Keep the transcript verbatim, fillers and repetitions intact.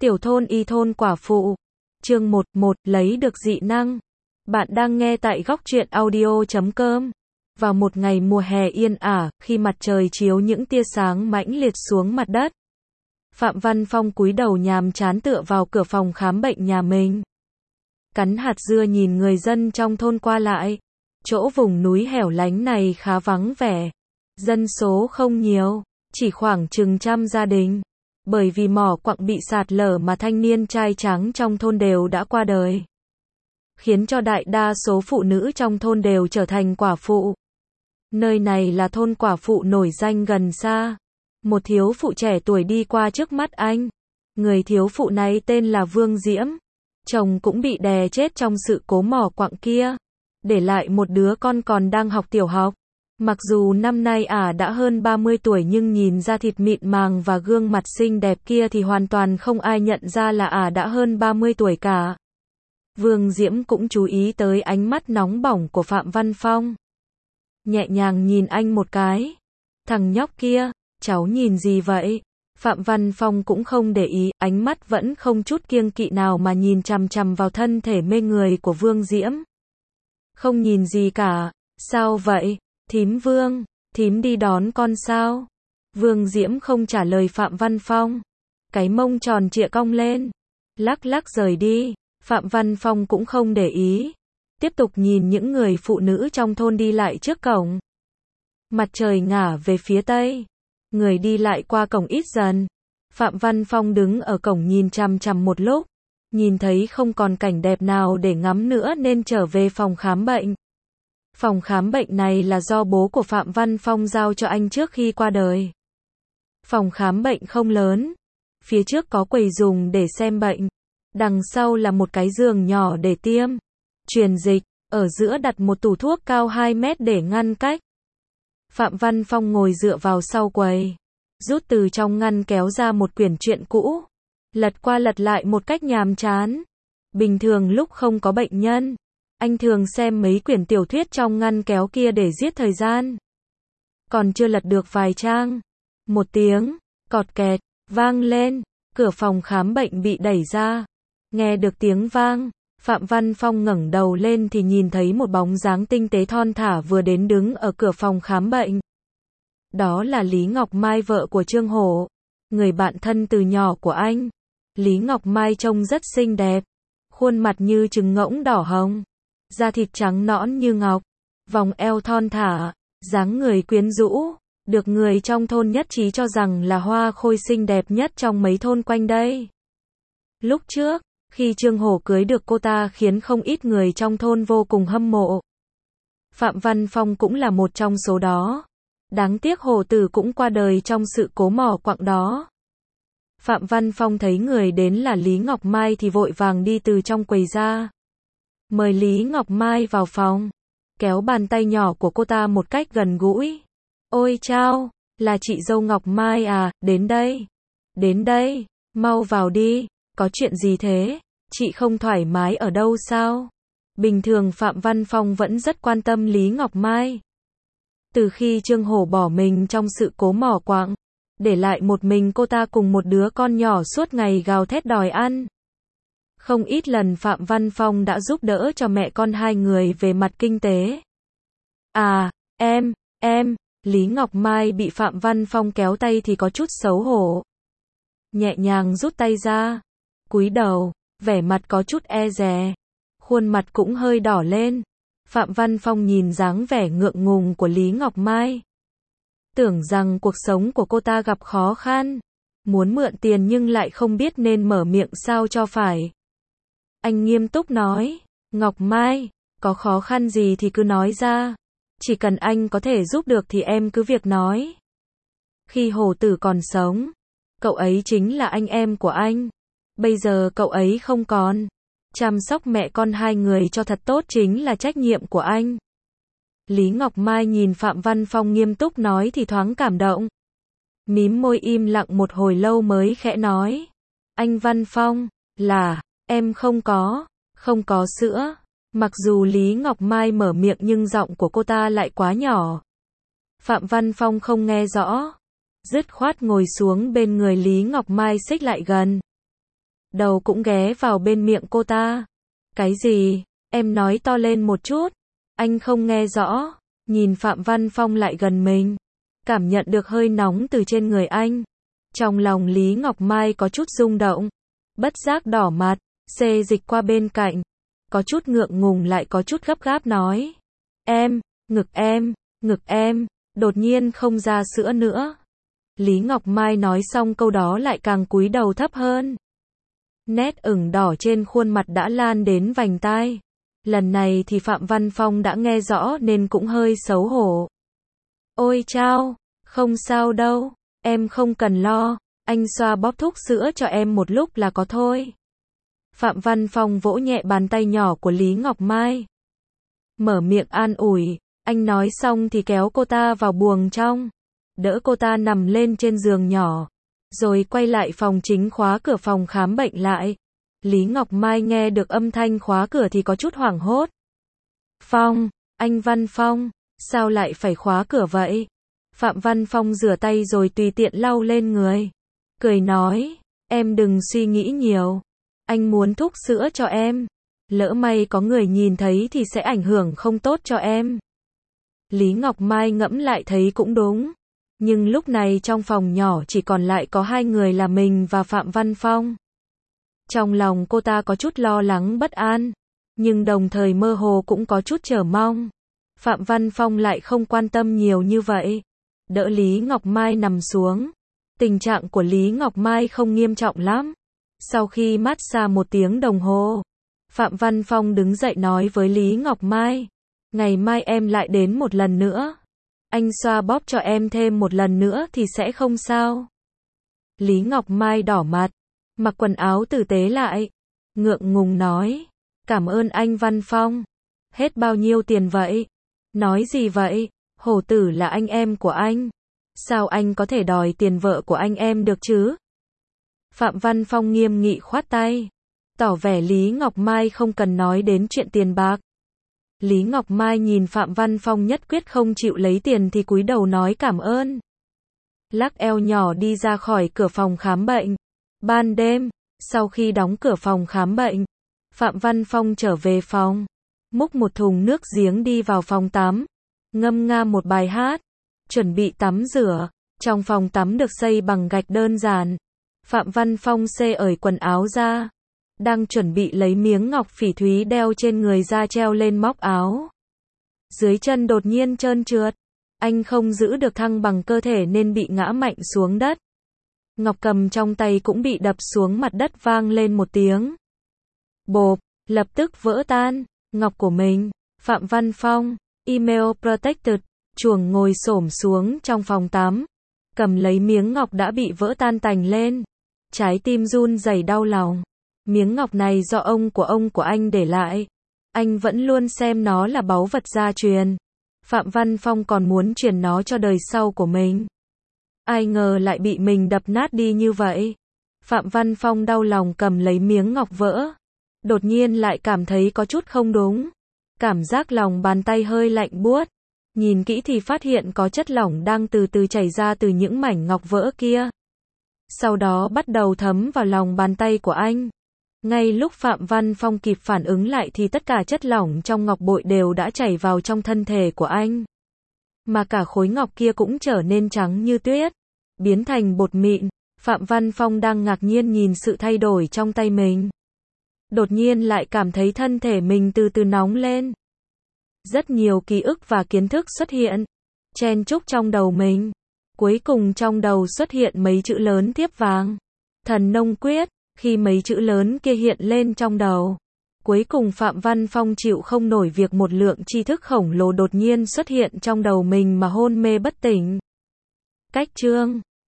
Tiểu thôn y thôn quả phụ. Chương một một lấy được dị năng. Bạn đang nghe tại góc truyện audio chấm com. Vào một ngày mùa hè yên ả, khi mặt trời chiếu những tia sáng mãnh liệt xuống mặt đất, Phạm Văn Phong cúi đầu nhàm chán tựa vào cửa phòng khám bệnh nhà mình. Cắn hạt dưa nhìn người dân trong thôn qua lại. Chỗ vùng núi hẻo lánh này khá vắng vẻ. Dân số không nhiều, chỉ khoảng chừng trăm gia đình. Bởi vì mỏ quặng bị sạt lở mà thanh niên trai tráng trong thôn đều đã qua đời, khiến cho đại đa số phụ nữ trong thôn đều trở thành quả phụ. Nơi này là thôn quả phụ nổi danh gần xa. Một thiếu phụ trẻ tuổi đi qua trước mắt anh. Người thiếu phụ này tên là Vương Diễm. Chồng cũng bị đè chết trong sự cố mỏ quặng kia, để lại một đứa con còn đang học tiểu học. Mặc dù năm nay ả à đã hơn ba mươi tuổi nhưng nhìn ra thịt mịn màng và gương mặt xinh đẹp kia thì hoàn toàn không ai nhận ra là ả à đã hơn ba mươi tuổi cả. Vương Diễm cũng chú ý tới ánh mắt nóng bỏng của Phạm Văn Phong. Nhẹ nhàng nhìn anh một cái. Thằng nhóc kia, cháu nhìn gì vậy? Phạm Văn Phong cũng không để ý, ánh mắt vẫn không chút kiêng kỵ nào mà nhìn chằm chằm vào thân thể mê người của Vương Diễm. Không nhìn gì cả. Sao vậy? Thím Vương, thím đi đón con sao? Vương Diễm không trả lời Phạm Văn Phong. Cái mông tròn trịa cong lên, lắc lắc rời đi. Phạm Văn Phong cũng không để ý, tiếp tục nhìn những người phụ nữ trong thôn đi lại trước cổng. Mặt trời ngả về phía tây, người đi lại qua cổng ít dần. Phạm Văn Phong đứng ở cổng nhìn chằm chằm một lúc, nhìn thấy không còn cảnh đẹp nào để ngắm nữa nên trở về phòng khám bệnh. Phòng khám bệnh này là do bố của Phạm Văn Phong giao cho anh trước khi qua đời. Phòng khám bệnh không lớn, phía trước có quầy dùng để xem bệnh, đằng sau là một cái giường nhỏ để tiêm, truyền dịch, ở giữa đặt một tủ thuốc cao hai mét để ngăn cách. Phạm Văn Phong ngồi dựa vào sau quầy, rút từ trong ngăn kéo ra một quyển truyện cũ, lật qua lật lại một cách nhàm chán. Bình thường lúc không có bệnh nhân, anh thường xem mấy quyển tiểu thuyết trong ngăn kéo kia để giết thời gian. Còn chưa lật được vài trang, một tiếng cọt kẹt vang lên, cửa phòng khám bệnh bị đẩy ra. Nghe được tiếng vang, Phạm Văn Phong ngẩng đầu lên thì nhìn thấy một bóng dáng tinh tế thon thả vừa đến đứng ở cửa phòng khám bệnh. Đó là Lý Ngọc Mai, vợ của Trương Hổ, người bạn thân từ nhỏ của anh. Lý Ngọc Mai trông rất xinh đẹp, khuôn mặt như trứng ngỗng đỏ hồng, da thịt trắng nõn như ngọc, vòng eo thon thả, dáng người quyến rũ, được người trong thôn nhất trí cho rằng là hoa khôi xinh đẹp nhất trong mấy thôn quanh đây. Lúc trước, khi Trương Hổ cưới được cô ta khiến không ít người trong thôn vô cùng hâm mộ. Phạm Văn Phong cũng là một trong số đó. Đáng tiếc Hổ tử cũng qua đời trong sự cố mỏ quặng đó. Phạm Văn Phong thấy người đến là Lý Ngọc Mai thì vội vàng đi từ trong quầy ra, mời Lý Ngọc Mai vào phòng, kéo bàn tay nhỏ của cô ta một cách gần gũi. Ôi chao, là chị dâu Ngọc Mai à, đến đây, đến đây, mau vào đi, có chuyện gì thế, chị không thoải mái ở đâu sao? Bình thường Phạm Văn Phong vẫn rất quan tâm Lý Ngọc Mai. Từ khi Trương Hổ bỏ mình trong sự cố mỏ quặng, để lại một mình cô ta cùng một đứa con nhỏ suốt ngày gào thét đòi ăn. Không ít lần Phạm Văn Phong đã giúp đỡ cho mẹ con hai người về mặt kinh tế. À, em, em, Lý Ngọc Mai bị Phạm Văn Phong kéo tay thì có chút xấu hổ. Nhẹ nhàng rút tay ra, cúi đầu, vẻ mặt có chút e dè, khuôn mặt cũng hơi đỏ lên. Phạm Văn Phong nhìn dáng vẻ ngượng ngùng của Lý Ngọc Mai, tưởng rằng cuộc sống của cô ta gặp khó khăn, muốn mượn tiền nhưng lại không biết nên mở miệng sao cho phải. Anh nghiêm túc nói, Ngọc Mai, có khó khăn gì thì cứ nói ra, chỉ cần anh có thể giúp được thì em cứ việc nói. Khi Hổ tử còn sống, cậu ấy chính là anh em của anh. Bây giờ cậu ấy không còn, chăm sóc mẹ con hai người cho thật tốt chính là trách nhiệm của anh. Lý Ngọc Mai nhìn Phạm Văn Phong nghiêm túc nói thì thoáng cảm động. Mím môi im lặng một hồi lâu mới khẽ nói, anh Văn Phong, là, em không có, không có sữa. Mặc dù Lý Ngọc Mai mở miệng nhưng giọng của cô ta lại quá nhỏ. Phạm Văn Phong không nghe rõ, dứt khoát ngồi xuống bên người Lý Ngọc Mai xích lại gần. đầu cũng ghé vào bên miệng cô ta. Cái gì? Em nói to lên một chút. Anh không nghe rõ. Nhìn Phạm Văn Phong lại gần mình. Cảm nhận được hơi nóng từ trên người anh. Trong lòng Lý Ngọc Mai có chút rung động. Bất giác đỏ mặt, xê dịch qua bên cạnh. Có chút ngượng ngùng lại có chút gấp gáp nói. Em, ngực em, ngực em, đột nhiên không ra sữa nữa. Lý Ngọc Mai nói xong câu đó lại càng cúi đầu thấp hơn. Nét ửng đỏ trên khuôn mặt đã lan đến vành tai. Lần này thì Phạm Văn Phong đã nghe rõ nên cũng hơi xấu hổ. Ôi chao, không sao đâu, em không cần lo, anh xoa bóp thuốc sữa cho em một lúc là có thôi. Phạm Văn Phong vỗ nhẹ bàn tay nhỏ của Lý Ngọc Mai. Mở miệng an ủi, anh nói xong thì kéo cô ta vào buồng trong. Đỡ cô ta nằm lên trên giường nhỏ. Rồi quay lại phòng chính khóa cửa phòng khám bệnh lại. Lý Ngọc Mai nghe được âm thanh khóa cửa thì có chút hoảng hốt. Phong, anh Văn Phong, sao lại phải khóa cửa vậy? Phạm Văn Phong rửa tay rồi tùy tiện lau lên người. Cười nói, em đừng suy nghĩ nhiều. Anh muốn thuốc sữa cho em. Lỡ may có người nhìn thấy thì sẽ ảnh hưởng không tốt cho em. Lý Ngọc Mai ngẫm lại thấy cũng đúng. Nhưng lúc này trong phòng nhỏ chỉ còn lại có hai người là mình và Phạm Văn Phong. Trong lòng cô ta có chút lo lắng bất an. Nhưng đồng thời mơ hồ cũng có chút chờ mong. Phạm Văn Phong lại không quan tâm nhiều như vậy. Đỡ Lý Ngọc Mai nằm xuống. Tình trạng của Lý Ngọc Mai không nghiêm trọng lắm. Sau khi massage một tiếng đồng hồ, Phạm Văn Phong đứng dậy nói với Lý Ngọc Mai. Ngày mai em lại đến một lần nữa. Anh xoa bóp cho em thêm một lần nữa thì sẽ không sao. Lý Ngọc Mai đỏ mặt, mặc quần áo tử tế lại. Ngượng ngùng nói. Cảm ơn anh Văn Phong. Hết bao nhiêu tiền vậy? Nói gì vậy? Hổ tử là anh em của anh. Sao anh có thể đòi tiền vợ của anh em được chứ? Phạm Văn Phong nghiêm nghị khoát tay. Tỏ vẻ Lý Ngọc Mai không cần nói đến chuyện tiền bạc. Lý Ngọc Mai nhìn Phạm Văn Phong nhất quyết không chịu lấy tiền thì cúi đầu nói cảm ơn. Lắc eo nhỏ đi ra khỏi cửa phòng khám bệnh. Ban đêm, sau khi đóng cửa phòng khám bệnh, Phạm Văn Phong trở về phòng. Múc một thùng nước giếng đi vào phòng tắm. Ngâm nga một bài hát. Chuẩn bị tắm rửa. Trong phòng tắm được xây bằng gạch đơn giản. Phạm Văn Phong xê ởi quần áo ra. Đang chuẩn bị lấy miếng ngọc phỉ thúy đeo trên người ra treo lên móc áo. Dưới chân đột nhiên trơn trượt. Anh không giữ được thăng bằng cơ thể nên bị ngã mạnh xuống đất. Ngọc cầm trong tay cũng bị đập xuống mặt đất vang lên một tiếng. Bộp, lập tức vỡ tan. Ngọc của mình. Phạm Văn Phong, email protected, chuồng ngồi xổm xuống trong phòng tắm. Cầm lấy miếng ngọc đã bị vỡ tan tành lên. Trái tim run rẩy đau lòng. Miếng ngọc này do ông của ông của anh để lại. Anh vẫn luôn xem nó là báu vật gia truyền. Phạm Văn Phong còn muốn truyền nó cho đời sau của mình. Ai ngờ lại bị mình đập nát đi như vậy. Phạm Văn Phong đau lòng cầm lấy miếng ngọc vỡ. Đột nhiên lại cảm thấy có chút không đúng. Cảm giác lòng bàn tay hơi lạnh buốt. Nhìn kỹ thì phát hiện có chất lỏng đang từ từ chảy ra từ những mảnh ngọc vỡ kia. Sau đó bắt đầu thấm vào lòng bàn tay của anh. Ngay lúc Phạm Văn Phong kịp phản ứng lại thì tất cả chất lỏng trong ngọc bội đều đã chảy vào trong thân thể của anh. Mà cả khối ngọc kia cũng trở nên trắng như tuyết, biến thành bột mịn. Phạm Văn Phong đang ngạc nhiên nhìn sự thay đổi trong tay mình. Đột nhiên lại cảm thấy thân thể mình từ từ nóng lên. Rất nhiều ký ức và kiến thức xuất hiện, chen chúc trong đầu mình. Cuối cùng trong đầu xuất hiện mấy chữ lớn thiếp vàng. Thần nông quyết. Khi mấy chữ lớn kia hiện lên trong đầu, cuối cùng Phạm Văn Phong chịu không nổi việc một lượng tri thức khổng lồ đột nhiên xuất hiện trong đầu mình mà hôn mê bất tỉnh. Cách chương